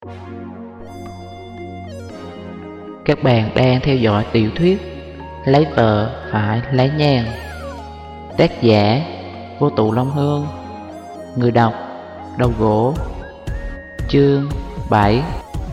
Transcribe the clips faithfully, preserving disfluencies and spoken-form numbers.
Các bạn đang theo dõi tiểu thuyết Lấy vợ phải lấy nhàn, tác giả Vô Tụ Long Hương, người đọc Đầu Gỗ. Chương bảy.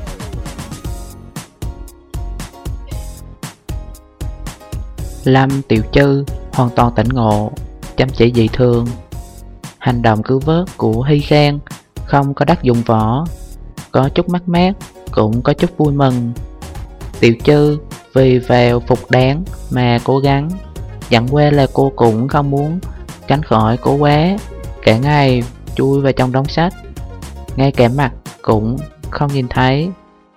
Lâm Tiểu Chư hoàn toàn tỉnh ngộ, chăm chỉ dị thường. Hành động cứu vớt của Hy Khang không có đắc dụng võ, có chút mất mát, cũng có chút vui mừng. Tiểu Chư vì vào phục đáng mà cố gắng, chẳng qua là cô cũng không muốn tránh khỏi cố quá, cả ngày chui vào trong đống sách, ngay cả mặt cũng không nhìn thấy.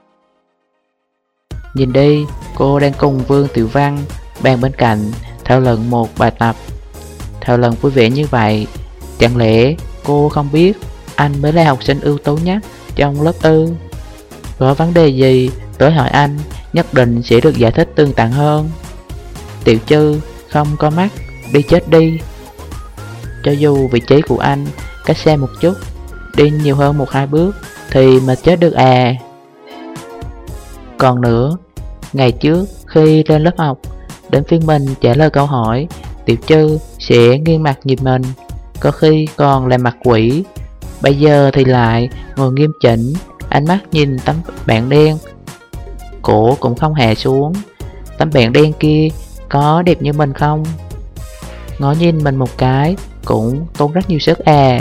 Nhìn đi, cô đang cùng Vương Tiểu Văn bàn bên cạnh thảo luận một bài tập. Thảo luận vui vẻ như vậy, chẳng lẽ cô không biết anh mới là học sinh ưu tú nhất trong lớp ư? Có vấn đề gì tới hỏi anh, nhất định sẽ được giải thích tường tận hơn. Tiểu Chư không có mắt, đi chết đi. Cho dù vị trí của anh cách xa một chút, đi nhiều hơn một hai bước thì mà chết được à. Còn nữa, ngày trước khi lên lớp học, đến phiên mình trả lời câu hỏi, Tiểu Chư sẽ nghiêng mặt nhìn mình, có khi còn làm mặt quỷ. Bây giờ thì lại ngồi nghiêm chỉnh, ánh mắt nhìn tấm bảng đen, cổ cũng không hạ xuống. Tấm bảng đen kia có đẹp như mình không? Ngó nhìn mình một cái cũng tốn rất nhiều sức à.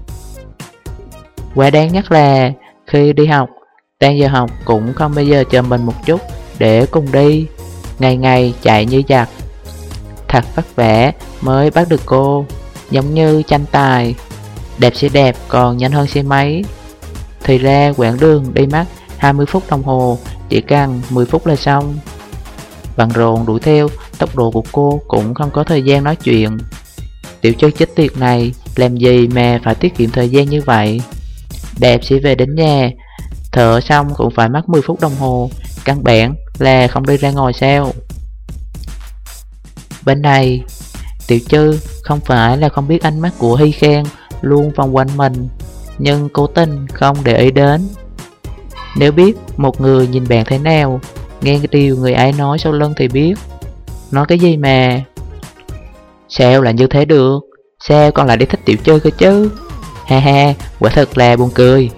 Quá đáng nhất là khi đi học, tan giờ học cũng không bao giờ chờ mình một chút để cùng đi, ngày ngày chạy như giặc. Thật vất vả mới bắt được cô, giống như tranh tài, đạp xe đạp còn nhanh hơn xe máy. Thì ra quãng đường đi mất hai mươi phút đồng hồ, chỉ cần mười phút là xong. Bận rộn đuổi theo tốc độ của cô cũng không có thời gian nói chuyện. Tiểu Chư chết tiệt này làm gì mà phải tiết kiệm thời gian như vậy? Đạp sẽ về đến nhà, thở xong cũng phải mất mười phút đồng hồ, căn bản là không đi ra ngoài sao? Bên này, Tiểu Chư không phải là không biết ánh mắt của Hy Khang luôn vòng quanh mình, nhưng cố tình không để ý đến. Nếu biết một người nhìn bạn thế nào, nghe cái điều người ấy nói sau lưng thì biết. Nói cái gì mà sao lại như thế được? Sao con lại đi thích Tiểu Chư cơ chứ? Ha ha, quả thật là buồn cười.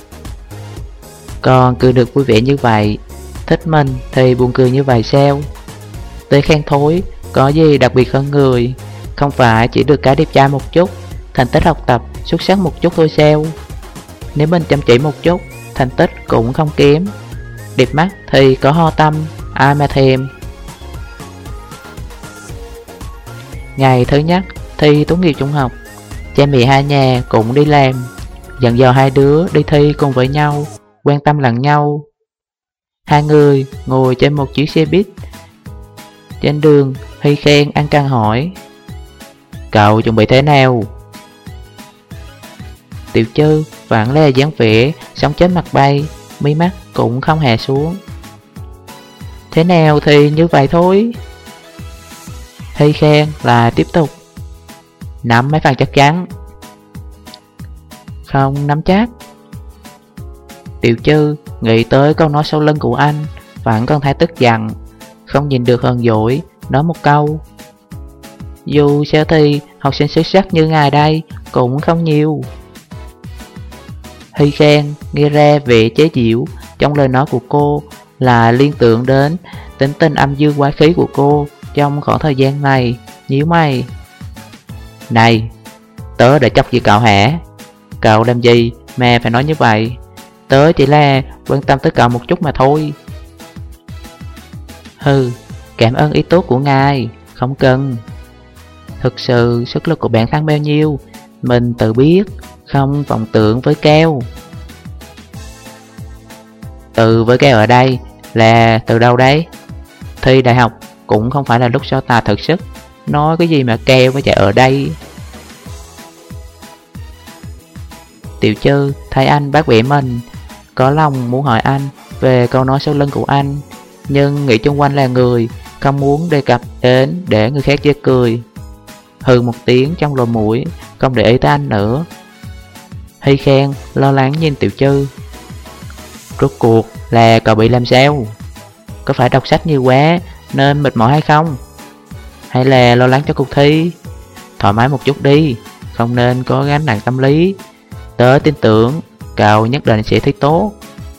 Còn cười được vui vẻ như vậy, thích mình thì buồn cười như vậy sao? Tới khen thối, có gì đặc biệt hơn người? Không phải chỉ được cái đẹp trai một chút, thành tích học tập xuất sắc một chút thôi sao? Nếu mình chăm chỉ một chút, thành tích cũng không kém. Đẹp mắt thì có ho tâm, ai mà thèm. Ngày thứ nhất thi tốt nghiệp trung học, cha mẹ hai nhà cũng đi làm, dặn dò hai đứa đi thi cùng với nhau, quan tâm lẫn nhau. Hai người ngồi trên một chiếc xe buýt. Trên đường, Hy Khang ăn căng hỏi: cậu chuẩn bị thế nào? Tiểu Chư vẫn là dáng vẻ sống chết mặt bay, mí mắt cũng không hạ xuống. Thế nào thì như vậy thôi. Hy Khang là tiếp tục: nắm mấy phần chắc chắn. Không nắm chắc. Tiểu Chư nghĩ tới câu nói sau lưng của anh, vẫn còn thấy tức giận, không nhìn được hờn dỗi, nói một câu: dù sao thì học sinh xuất sắc như ngài đây cũng không nhiều. Hy Khang nghe ra vẻ chế giễu trong lời nói của cô, là liên tưởng đến tính tình âm dương quái khí của cô trong khoảng thời gian này, nhíu mày: này, tớ đã chọc gì cậu hả? Cậu làm gì mà phải nói như vậy? Tớ chỉ là quan tâm tới cậu một chút mà thôi. Hừ, cảm ơn ý tốt của ngài, không cần. Thực sự sức lực của bản thân bao nhiêu mình tự biết, không vọng tưởng với cao. Từ với cao ở đây là từ đâu đấy? Thi đại học cũng không phải là lúc so tài thực sức, nói cái gì mà keo với chạy ở đây. Tiểu Chư thấy anh bác bẻ mình, có lòng muốn hỏi anh về câu nói sau lưng của anh, nhưng nghĩ chung quanh là người, không muốn đề cập đến để người khác chê cười. Hừ một tiếng trong lỗ mũi, không để ý tới anh nữa. Hy Khang lo lắng nhìn Tiểu Chư: Rốt cuộc là cậu bị làm sao? Có phải đọc sách nhiều quá nên mệt mỏi hay không? Hay là lo lắng cho cuộc thi? Thoải mái một chút đi, không nên có gánh nặng tâm lý. Tớ tin tưởng cậu nhất định sẽ thi tốt.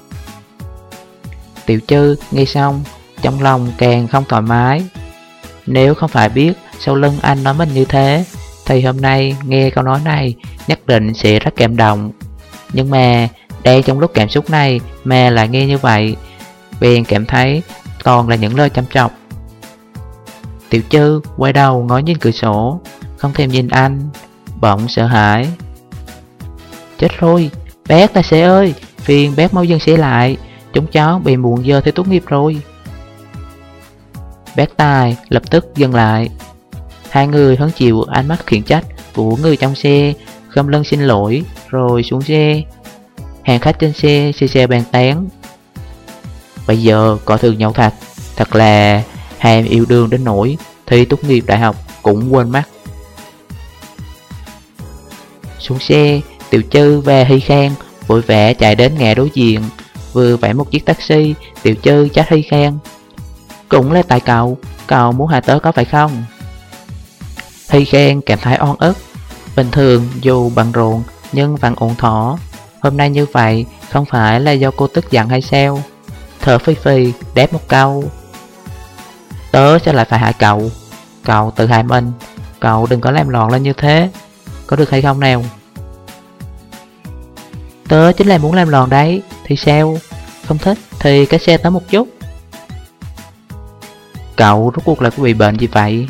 Tiểu Trư nghe xong, trong lòng càng không thoải mái. Nếu không phải biết sau lưng anh nói mình như thế, thì hôm nay nghe câu nói này nhất định sẽ rất cảm động. Nhưng mà đang trong lúc cảm xúc này mà lại nghe như vậy, bèn cảm thấy toàn là những lời chăm chọc. Tiểu Trư quay đầu ngó nhìn cửa sổ, không thèm nhìn anh, bỗng sợ hãi. Chết rồi, bác tài xế ơi, phiền bác mau dừng xe lại, chúng cháu bị muộn giờ thi tốt nghiệp rồi. Bác Tài lập tức dừng lại. Hai người hứng chịu ánh mắt khiển trách của người trong xe, khom lưng xin lỗi rồi xuống xe. Hàng khách trên xe xì xè bàn tán. Bây giờ có thường nhậu thật, thật là ham yêu đương đến nỗi thi tốt nghiệp đại học cũng quên mất. Xuống xe, Tiểu Trư và Hy Khang vội vã chạy đến ngã đối diện. Vừa vẫy một chiếc taxi, Tiểu Trư trách Hy Khang. Cũng là tại cậu, cậu muốn hại tớ có phải không? Hy Khang cảm thấy oan ức. Bình thường dù bận rộn nhưng vẫn ổn thỏa. Hôm nay như vậy không phải là do cô tức giận hay sao? Thở phì phì đáp một câu. Tớ sẽ lại phải hại cậu. Cậu tự hại mình, cậu đừng có làm loạn lên như thế, có được hay không nào? Tớ chính là muốn làm loạn đấy, thì sao? Không thích thì cái xe tớ một chút. Cậu rốt cuộc là có bị bệnh gì vậy?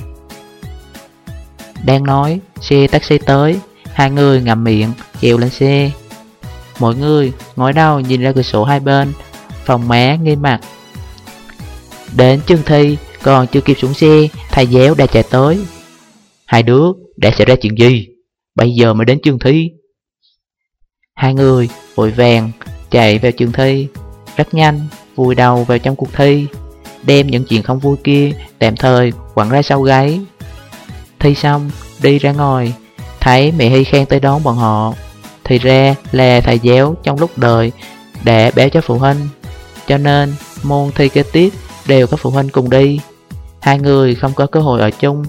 Đang nói, xe taxi tới. Hai người ngậm miệng trèo lên xe. Mọi người ngồi đầu nhìn ra cửa sổ hai bên, phòng má nghiêm mặt. Đến trường thi, còn chưa kịp xuống xe, thầy giáo đã chạy tới. Hai đứa đã xảy ra chuyện gì? Bây giờ mới đến trường thi. Hai người vội vàng chạy vào trường thi, rất nhanh vùi đầu vào trong cuộc thi, đem những chuyện không vui kia tạm thời quẳng ra sau gáy. Thi xong đi ra ngoài, thấy mẹ Hy Khang tới đón bọn họ. Thì ra là thầy giáo trong lúc đời đã báo cho phụ huynh, cho nên môn thi kế tiếp đều có phụ huynh cùng đi. Hai người không có cơ hội ở chung.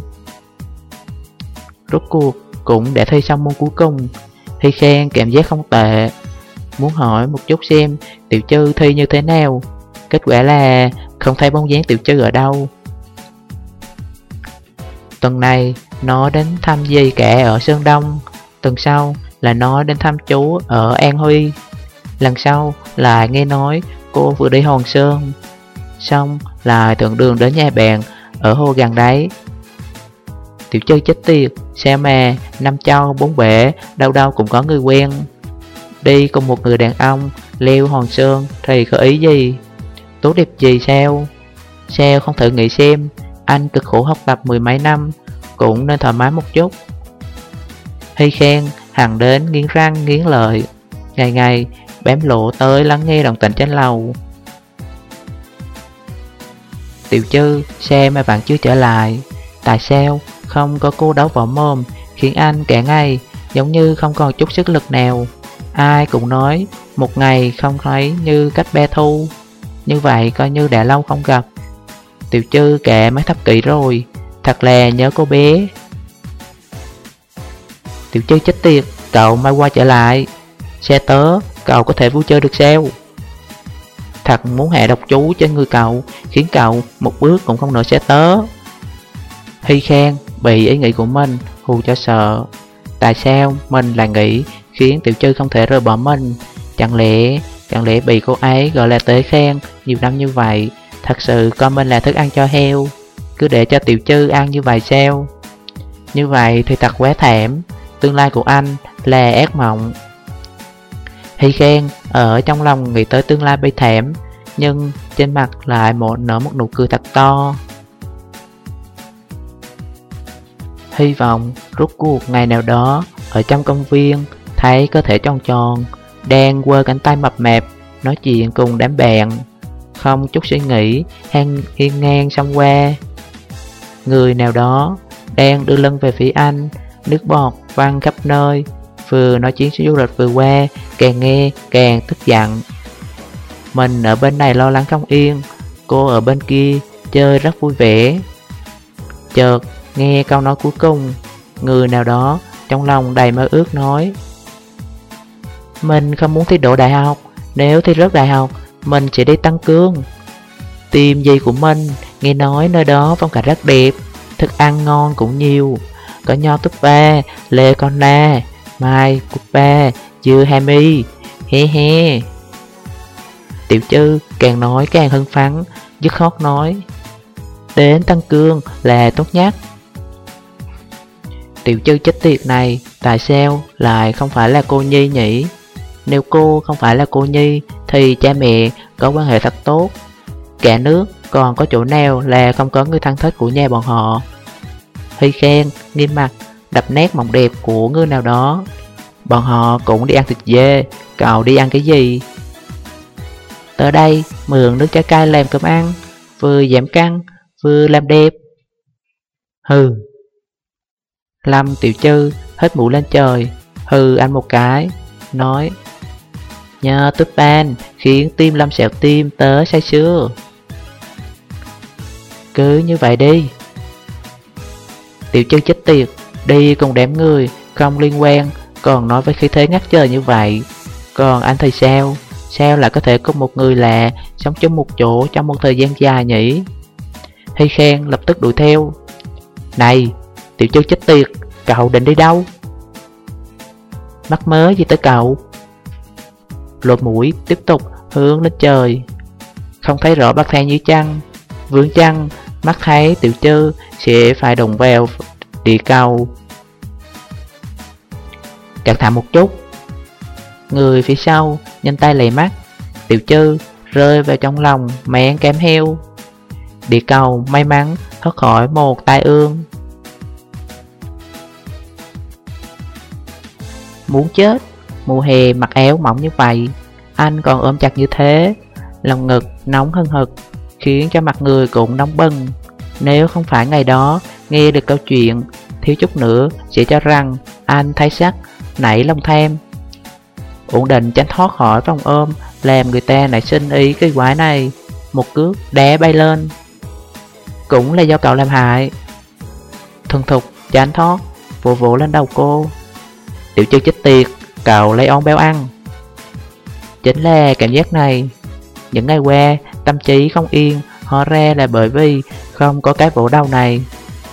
Rốt cuộc cũng đã thi xong môn cuối cùng. Hy Khang cảm giác không tệ, muốn hỏi một chút xem Tiểu Trư thi như thế nào. Kết quả là không thấy bóng dáng Tiểu Trư ở đâu. Tuần này nó đến thăm dì cả ở Sơn Đông. Tuần sau là nó đến thăm chú ở An Huy. Lần sau lại nghe nói cô vừa đi Hòn Sơn. Xong lại thuận đường đến nhà bạn ở hồ gần đấy. Tiểu Trư chết tiệt, sao mà năm châu bốn bể đâu đâu cũng có người quen. Đi cùng một người đàn ông leo Hòn Sơn thì có ý gì? Tốt đẹp gì sao? Sao không thử nghĩ xem, anh cực khổ học tập mười mấy năm cũng nên thoải mái một chút. Hy Khang hằng đến nghiến răng nghiến lợi, ngày ngày bám lộ tới lắng nghe đồng tình trên lầu. Tiểu Trư sao mà bạn chưa trở lại? Tại sao không có cô đấu võ mồm khiến anh cả ngày giống như không còn chút sức lực nào? Ai cũng nói một ngày không thấy như cách ba thu. Như vậy coi như đã lâu không gặp. Tiểu Trư cả mấy thập kỷ rồi, thật là nhớ cô bé. Tiểu Trư chết tiệt, cậu mai qua trở lại. Xe tớ, cậu có thể vui chơi được sao? Thật muốn hạ độc chú trên người cậu, khiến cậu một bước cũng không nổi xe tớ. Hy Khang bị ý nghĩ của mình hù cho sợ. Tại sao mình lại nghĩ khiến Tiểu Trư không thể rời bỏ mình? Chẳng lẽ Chẳng lẽ bị cô ấy gọi là Tế Khang nhiều năm như vậy, thật sự coi mình là thức ăn cho heo, cứ để cho Tiểu Trư ăn như vậy sao? Như vậy thì thật quá thảm. Tương lai của anh là ác mộng. Hy Khang ở trong lòng nghĩ tới tương lai bi thảm, nhưng trên mặt lại một nở một nụ cười thật to. Hy vọng rốt cuộc ngày nào đó ở trong công viên thấy cơ thể tròn tròn đang quơ cánh tay mập mạp nói chuyện cùng đám bạn, không chút suy nghĩ hang hiên ngang xông qua. Người nào đó đang đưa lưng về phía anh, nước bọt văng khắp nơi. Vừa nói chuyến du lịch vừa qua, càng nghe càng tức giận. Mình ở bên này lo lắng không yên, cô ở bên kia chơi rất vui vẻ. Chợt nghe câu nói cuối cùng, người nào đó trong lòng đầy mơ ước nói: Mình không muốn thi đỗ đại học, nếu thi rớt đại học, mình sẽ đi Tăng Cương. Tìm gì của mình, nghe nói nơi đó phong cảnh rất đẹp, thức ăn ngon cũng nhiều, có nho túp ba, lê con na, mai cúc ba, dưa hami, he he. Tiểu Chư càng nói càng hưng phấn, dứt khoát nói: Đến Tăng Cương là tốt nhất. Tiểu Chư chết tiệt này, tại sao lại không phải là cô Nhi nhỉ? Nếu cô không phải là cô Nhi thì cha mẹ có quan hệ thật tốt. Cả nước còn có chỗ nào là không có người thân thích của nhà bọn họ. Huy khen, nghiêm mặt, đập nét mộng đẹp của người nào đó. Bọn họ cũng đi ăn thịt dê, cậu đi ăn cái gì? Tới đây mượn nước trái cây làm cơm ăn, vừa giảm cân, vừa làm đẹp. Hừ. Lâm Tiểu Chư hết mũi lên trời, hừ anh một cái, nói: Nhờ túp ban khiến tim Lâm xẹo tim tớ say sưa. Cứ như vậy đi. Tiểu Chư chết tiệt, đi cùng đám người không liên quan, còn nói với khí thế ngất trời như vậy. Còn anh thì sao? Sao lại có thể có một người lạ sống chung một chỗ trong một thời gian dài nhỉ? Hy Khen lập tức đuổi theo. Này, Tiểu Chư chết tiệt, cậu định đi đâu? Mắc mớ gì tới cậu? Lột mũi tiếp tục hướng lên trời, không thấy rõ bậc thang dưới chân. Vướng chân, mắt thấy Tiểu Chư sẽ phải đụng vào địa cầu. Cẩn thận một chút. Người phía sau nhanh tay lầy mắt, Tiểu Chư rơi vào trong lòng mẹ kém heo. Địa cầu may mắn thoát khỏi một tai ương. Muốn chết, mùa hè mặc áo mỏng như vậy, anh còn ôm chặt như thế, lòng ngực nóng hừng hực, khiến cho mặt người cũng nóng bừng. Nếu không phải ngày đó nghe được câu chuyện, thiếu chút nữa sẽ cho rằng anh thấy sắc, nảy lòng tham. Ổn định tránh thoát khỏi vòng ôm, làm người ta nảy sinh ý kỳ quái này, một cước đá bay lên. Cũng là do cậu làm hại. Thuần thục tránh thoát, vỗ vỗ lên đầu cô. Tiểu Chư chết tiệt, cậu lấy ón béo ăn. Chính là cảm giác này. Những ngày qua tâm trí không yên, hóa ra là bởi vì không có cái vỗ đầu này.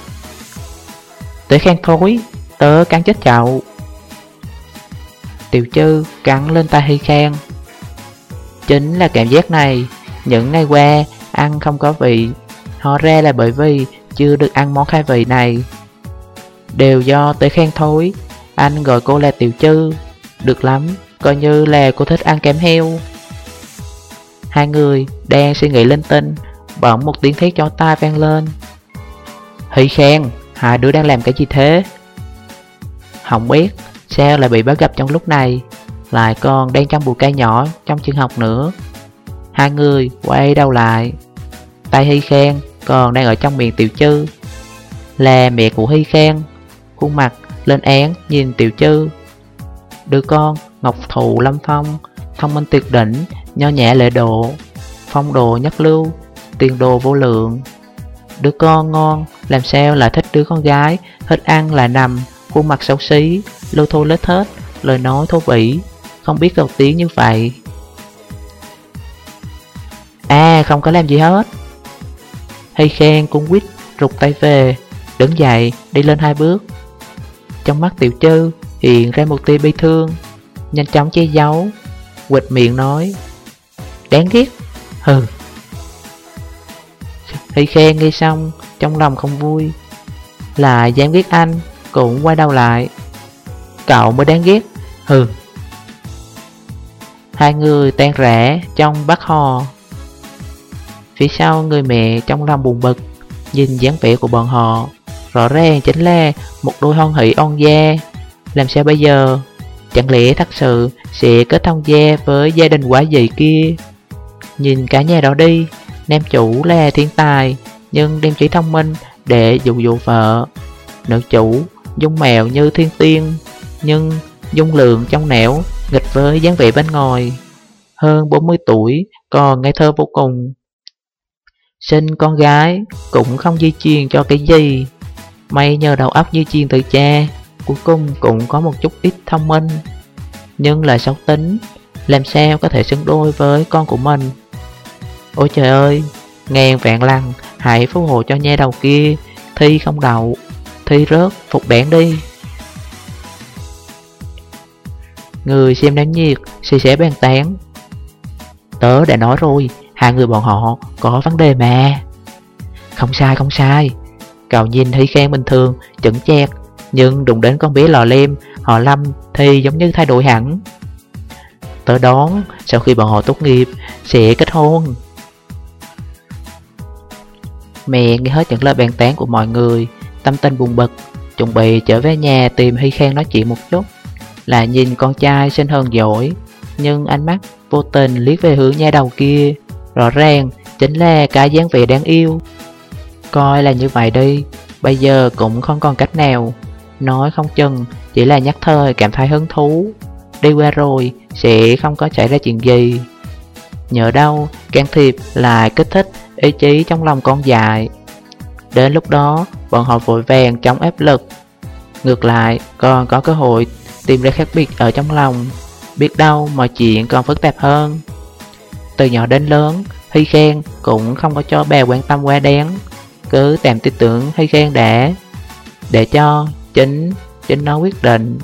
Tớ khen thối, tớ cắn chết cậu. Tiểu Chư cắn lên tay Hy Khen. Chính là cảm giác này. Những ngày qua ăn không có vị, hóa ra là bởi vì chưa được ăn món khai vị này. Đều do tớ khen thối. Anh gọi cô là Tiểu Chư. Được lắm, coi như là cô thích ăn kém heo. Hai người đang suy nghĩ linh tinh, bỗng một tiếng thét chói tai vang lên. Hy Khen, hai đứa đang làm cái gì thế? Không biết, sao lại bị bắt gặp trong lúc này, lại còn đang trong bụi cây nhỏ trong trường học nữa. Hai người quay đầu lại, tay Hy Khen còn đang ở trong miệng Tiểu Chư. Là mẹ của Hy Khen, khuôn mặt lên án nhìn Tiểu Chư. Đứa con ngọc thụ lâm phong, thông minh tuyệt đỉnh, nho nhã lễ độ, phong độ nhất lưu, tiền đồ vô lượng. Đứa con ngon, làm sao lại thích đứa con gái thích ăn là nằm, khuôn mặt xấu xí, lưu thô lết hết, lời nói thô bỉ, không biết cầu tiếng như vậy. À, không có làm gì hết. Hy Khen cũng quýt rụt tay về, đứng dậy đi lên hai bước. Trong mắt Tiểu Chư hiện ra một tia bi thương, nhanh chóng che giấu, quệt miệng nói: Đáng ghét. Hừ. Hy Khen nghe xong trong lòng không vui, lại dám ghét anh, cũng quay đầu lại. Cậu mới đáng ghét. Hừ. Hai người tan rã trong bát hò. Phía sau người mẹ trong lòng buồn bực, nhìn dáng vẻ của bọn họ, rõ ràng chính là một đôi hoan hỷ on gia. Làm sao bây giờ? Chẳng lẽ thật sự sẽ kết thông gia với gia đình quá dị kia? Nhìn cả nhà đó đi, nam chủ là thiên tài, nhưng đem trí thông minh để dụ dụ vợ. Nữ chủ dung mạo như thiên tiên, nhưng dung lượng trong nẻo nghịch với dáng vẻ bên ngoài. hơn bốn mươi tuổi, còn ngây thơ vô cùng. Sinh con gái cũng không di truyền cho cái gì. May nhờ đầu óc di truyền từ cha, cuối cùng cũng có một chút ít thông minh, nhưng lại xấu tính, làm sao có thể xứng đôi với con của mình. Ôi trời ơi, ngàn vạn lần hãy phù hộ cho nha đầu kia thi không đậu, thi rớt phục bản đi. Người xem náo nhiệt xì xẻ bàn tán. Tớ đã nói rồi, hai người bọn họ có vấn đề mà. Không sai không sai, cậu nhìn Hy Khang bình thường, chững chạc, nhưng đụng đến con bé lò lem họ Lâm thì giống như thay đổi hẳn. Tớ đoán sau khi bọn họ tốt nghiệp sẽ kết hôn. Mẹ nghe hết những lời bàn tán của mọi người, tâm tình buồn bực, chuẩn bị trở về nhà tìm Hy Khang nói chuyện một chút. Là nhìn con trai xinh hơn giỏi, nhưng ánh mắt vô tình liếc về hướng nha đầu kia, rõ ràng chính là cái dáng vẻ đáng yêu. Coi là như vậy đi, bây giờ cũng không còn cách nào. Nói không chừng chỉ là nhắc thời cảm thấy hứng thú, đi qua rồi sẽ không có xảy ra chuyện gì. Nhỡ đâu can thiệp lại kích thích ý chí trong lòng con dại. Đến lúc đó bọn họ vội vàng chống áp lực, ngược lại còn có cơ hội tìm ra khác biệt ở trong lòng. Biết đâu mọi chuyện còn phức tạp hơn. Từ nhỏ đến lớn, Hy Khang cũng không có cho bà quan tâm quá đáng, cứ tạm tin tưởng Hy Khang đã, để cho chính chính nó quyết định.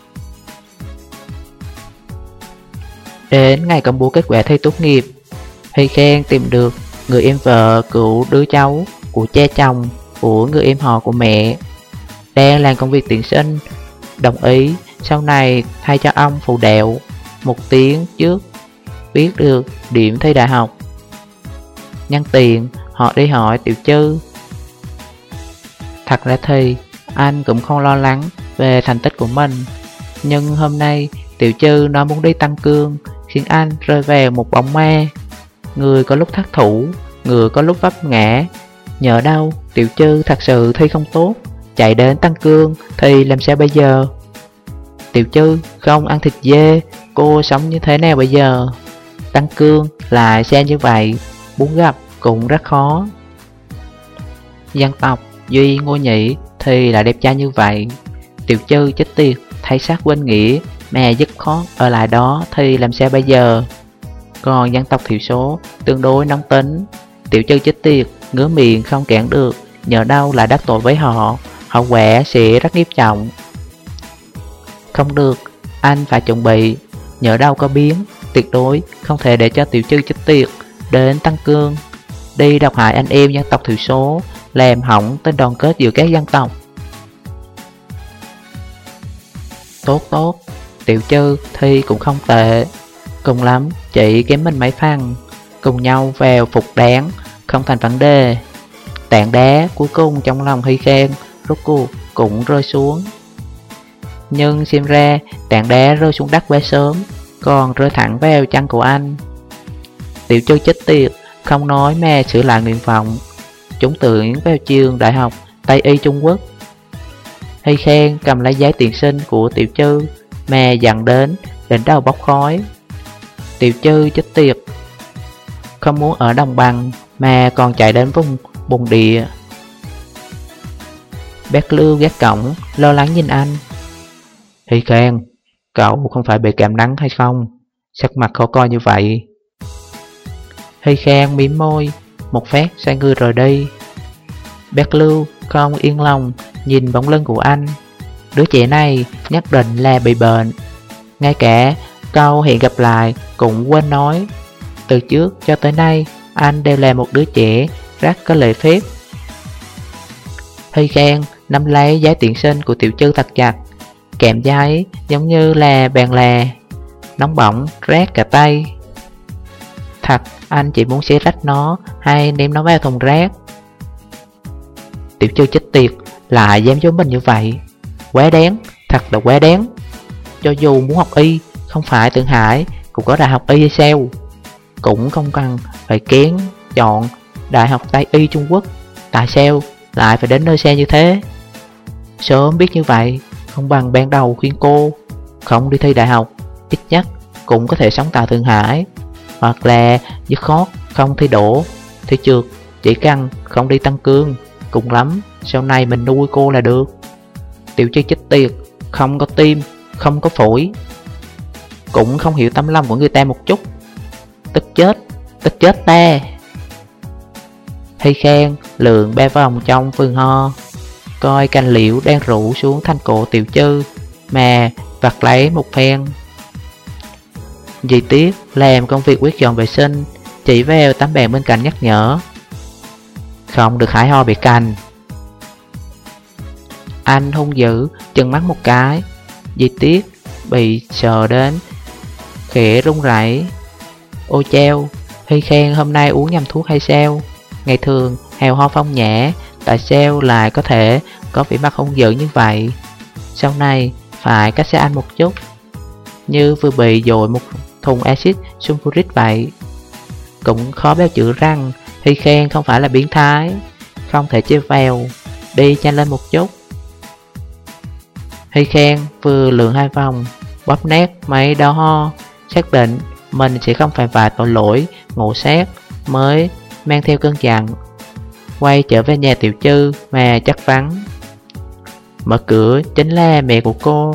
Đến ngày công bố kết quả thi tốt nghiệp, Hy Khang tìm được người em vợ của đứa cháu của cha chồng của người em họ của mẹ, đang làm công việc tuyển sinh, đồng ý sau này thay cho ông phụ đạo một tiếng trước biết được điểm thi đại học. Nhân tiện họ đi hỏi Tiểu Chư. Thật ra thì anh cũng không lo lắng về thành tích của mình, nhưng hôm nay Tiểu Chư nói muốn đi tăng cương, khiến anh rơi vào một bóng ma. Người có lúc thất thủ, người có lúc vấp ngã. Nhỡ đâu Tiểu Chư thật sự thi không tốt, chạy đến tăng cương thì làm sao bây giờ? Tiểu Chư không ăn thịt dê, cô sống như thế nào bây giờ? Tăng cương lại xa như vậy, muốn gặp cũng rất khó. Dân tộc Duy Ngô Nhĩ thì lại đẹp trai như vậy. Tiểu Chư chết tiệt, thấy sát quên nghĩa mà dứt khoát ở lại đó thì làm sao bây giờ? Còn dân tộc thiểu số tương đối nóng tính, Tiểu Chư chết tiệt, ngứa miệng không cản được, nhờ đâu lại đắc tội với họ, hậu quả sẽ rất nghiêm trọng. Không được, anh phải chuẩn bị, nhỡ đâu có biến, tuyệt đối không thể để cho Tiểu Chư chết tiệt đến tăng cương, đi độc hại anh em dân tộc thiểu số, làm hỏng tình đoàn kết giữa các dân tộc. Tốt tốt, Tiểu Chư thi cũng không tệ, cùng lắm chỉ kém mình mấy phần, cùng nhau vào phục đáng, không thành vấn đề. Tảng đá cuối cùng trong lòng Hy Khang rốt cuộc cũng rơi xuống. Nhưng xem ra tảng đá rơi xuống đất quá sớm, còn rơi thẳng vào chân của anh. Tiểu Chư chết tiệt, không nói mà sửa lại nguyện vọng, trúng tuyển vào trường đại học Tây Y Trung Quốc. Hy Khang cầm lấy giấy tuyển sinh của Tiểu Chư mà dặn đến đỉnh đầu bốc khói. Tiểu Chư chết tiệt, không muốn ở đồng bằng mà còn chạy đến vùng bồn địa. Bác Lưu gác cổng lo lắng nhìn anh. Hy Khang, cậu không phải bị cảm nắng hay không? Sắc mặt khó coi như vậy. Hy Khang mím môi, một phát xoay người rời đi. Bác Lưu không yên lòng nhìn bóng lưng của anh. Đứa trẻ này nhất định là bị bệnh. Ngay cả câu hẹn gặp lại cũng quên nói. Từ trước cho tới nay anh đều là một đứa trẻ rất có lễ phép. Hy Khang nắm lấy giấy tuyển sinh của Tiểu Chư thật chặt, kèm giấy giống như là bàn là, nóng bỏng rát cả tay. Thật, anh chỉ muốn xé rách nó hay ném nó vào thùng rác. Tiểu Chư chết tiệt, lại dám giấu mình như vậy, quá đáng, thật là quá đáng. Cho dù muốn học y, không phải Thượng Hải cũng có đại học y hay sao? Cũng không cần phải kén chọn đại học Tây Y Trung Quốc, tại sao lại phải đến nơi xa như thế? Sớm biết như vậy, không bằng ban đầu khuyên cô không đi thi đại học, ít nhất cũng có thể sống tại Thượng Hải, hoặc là dứt khoát không thi đỗ, thi trượt, chỉ cần không đi tăng cương, cùng lắm sau này mình nuôi cô là được. Tiểu Trư chết tiệt, không có tim, không có phổi, cũng không hiểu tấm lòng của người ta một chút. Tức chết, tức chết ta. Hy Khang lượn ba vòng trong vườn ho, coi cành liễu đang rủ xuống thành cổ Tiểu Trư mà vặt lấy một phen. Dì Tiết làm công việc quét dọn vệ sinh, chỉ vào tấm bàn bên cạnh nhắc nhở: không được hái ho bị cành. Anh hung dữ chừng mắt một cái. Dì Tiết bị sờ đến khẽ run rẩy. Ôi chao, Hy Khang hôm nay uống nhầm thuốc hay sao? Ngày thường hào ho phong nhã, tại sao lại có thể có vẻ mặt hung dữ như vậy? Sau này phải cách xa anh một chút, như vừa bị dội một thùng axit sulfuric vậy. Cũng khó béo chữ rằng Hy Khang không phải là biến thái, không thể chơi vào, đi nhanh lên một chút. Hy Khang vừa lượn hai vòng, bóp nát mấy đau ho, xác định mình sẽ không phải vài tội lỗi ngộ sát, mới mang theo cơn giận quay trở về nhà Tiểu Trư mà chắc vắng. Mở cửa chính là mẹ của cô.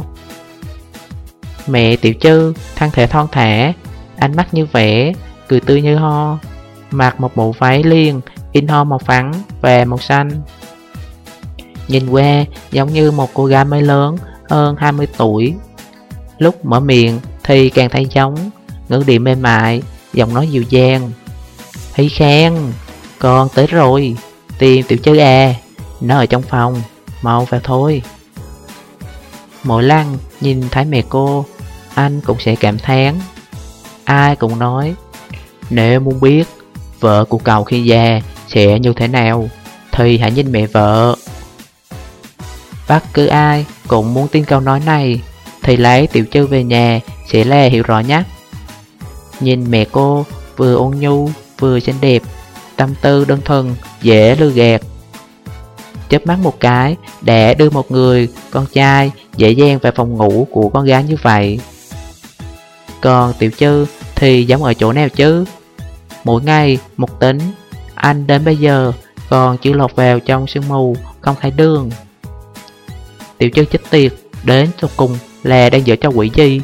Mẹ Tiểu Trư thân thể thon thả, ánh mắt như vẽ, cười tươi như ho, mặc một bộ váy liền in ho màu phấn và màu xanh. Nhìn qua giống như một cô gái mới lớn hơn hai mươi tuổi. Lúc mở miệng thì càng thấy giống, ngữ điệu mềm mại, giọng nói dịu dàng. Hy Khang, con tới rồi, tìm Tiểu Trư à, nó ở trong phòng, mau vào thôi. Mỗi lần nhìn thấy mẹ cô, anh cũng sẽ cảm thán. Ai cũng nói, nếu muốn biết vợ của cậu khi già sẽ như thế nào thì hãy nhìn mẹ vợ. Bất cứ ai cũng muốn tin câu nói này thì lấy Tiểu Trư về nhà sẽ là hiểu rõ nhất. Nhìn mẹ cô vừa ôn nhu vừa xinh đẹp, tâm tư đơn thuần, dễ lừa gạt. Chớp mắt một cái đã đưa một người con trai dễ dàng vào phòng ngủ của con gái như vậy. Còn Tiểu Trư thì giống ở chỗ nào chứ? Mỗi ngày một tính, anh đến bây giờ còn chưa lọt vào trong sương mù không thấy đường. Tiểu Trư chết tiệt, đến cho cùng là đang dở cho quỷ gì?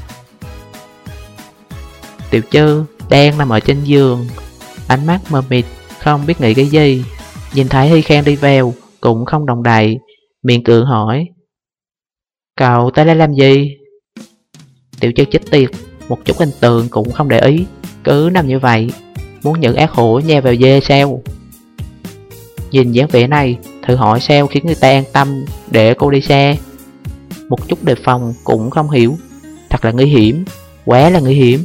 Tiểu Trư đang nằm ở trên giường, ánh mắt mờ mịt, không biết nghĩ cái gì. Nhìn thấy Hy Khang đi vào cũng không động đậy, miệng cưỡng hỏi: cậu tới đây làm gì? Tiểu Trư chết tiệt, một chút hình tượng cũng không để ý, cứ nằm như vậy, muốn những ác hổ nhào vào dê sao? Nhìn dáng vẻ này, thử hỏi sao khiến người ta an tâm để cô đi xa. Một chút đề phòng cũng không hiểu, thật là nguy hiểm, quá là nguy hiểm.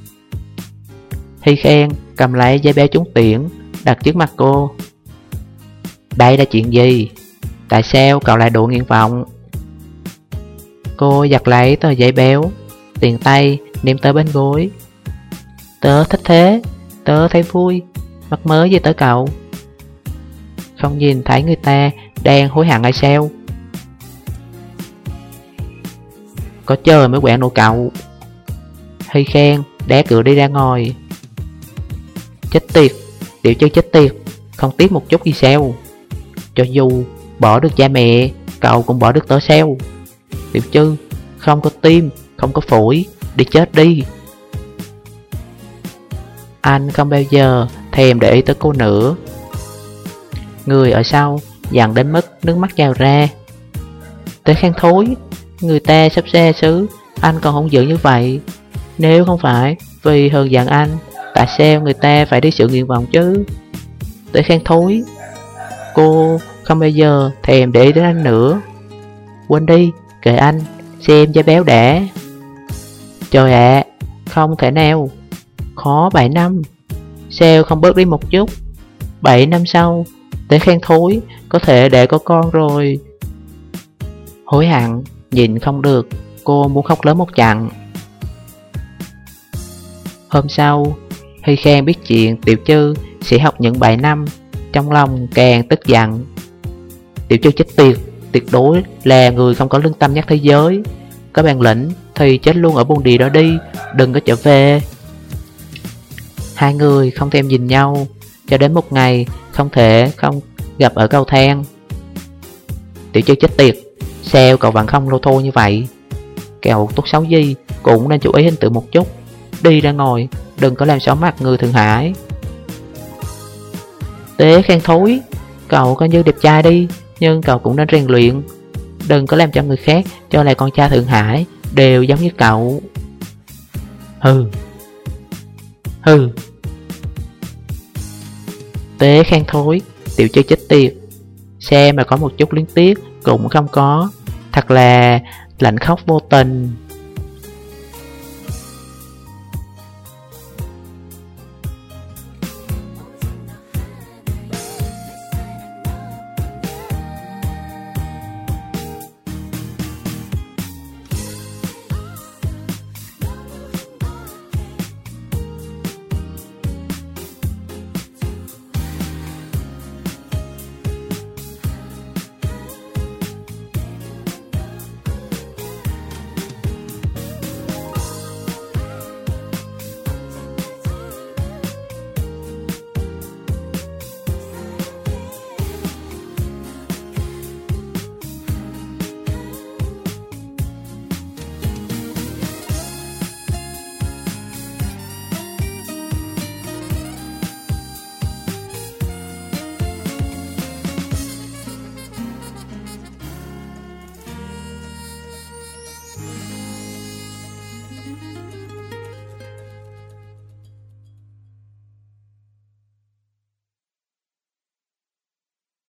Hy Khang cầm lấy giấy báo trúng tuyển đặt trước mặt cô. Đây là chuyện gì? Tại sao cậu lại đỗ nguyện vọng? Cô giật lấy tờ giấy báo, tiền tay ném tới bên gối. Tớ thích thế, tớ thấy vui, mắc mớ gì tới cậu? Không nhìn thấy người ta đang hối hận hay sao? Có trời mới quẹn nụ cậu. Hy Khang đá cửa đi ra ngoài. Chết tiệt, Tiểu Trư chết tiệt, không tiếc một chút gì sao? Cho dù bỏ được cha mẹ, cậu cũng bỏ được tớ sao? Tiểu Trư, không có tim, không có phổi, đi chết đi. Anh không bao giờ thèm để ý tới cô nữa. Người ở sau dặn đến mức nước mắt trào ra. Tới Khang thối, người ta sắp xa xứ, anh còn không giữ như vậy. Nếu không phải vì hờn giận anh, tại sao người ta phải đi sự nguyện vọng chứ? Tới Khang thối, cô không bao giờ thèm để ý đến anh nữa. Quên đi, kệ anh, xem giấy báo đã. Trời ạ, à, không thể nào. Khó bảy năm, sao không bớt đi một chút? Bảy năm sau, Tới Khang thối có thể để có con rồi. Hối hận, nhìn không được, cô muốn khóc lớn một trận. Hôm sau, Hy Khang biết chuyện Tiểu Trư sẽ học những bảy năm, trong lòng càng tức giận. Tiểu Trư chết tiệt, tuyệt đối là người không có lương tâm nhất thế giới. Có bản lĩnh thì chết luôn ở buôn địa đó đi, đừng có trở về. Hai người không thèm nhìn nhau, cho đến một ngày không thể không gặp ở cầu thang. Tiểu Trư chết tiệt, sao cậu vẫn không lô thô như vậy? Cậu tốt xấu gì cũng nên chú ý hình tượng một chút. Đi ra ngồi, đừng có làm xấu mặt người Thượng Hải. Tế khen thối, cậu coi như đẹp trai đi, nhưng cậu cũng nên rèn luyện. Đừng có làm cho người khác cho là con trai Thượng Hải đều giống như cậu. Hừ. Hừ. Tế khen thối, Tiểu Trư chết tiệt, xem mà có một chút liên tiếc cũng không có. Thật là lạnh khóc vô tình.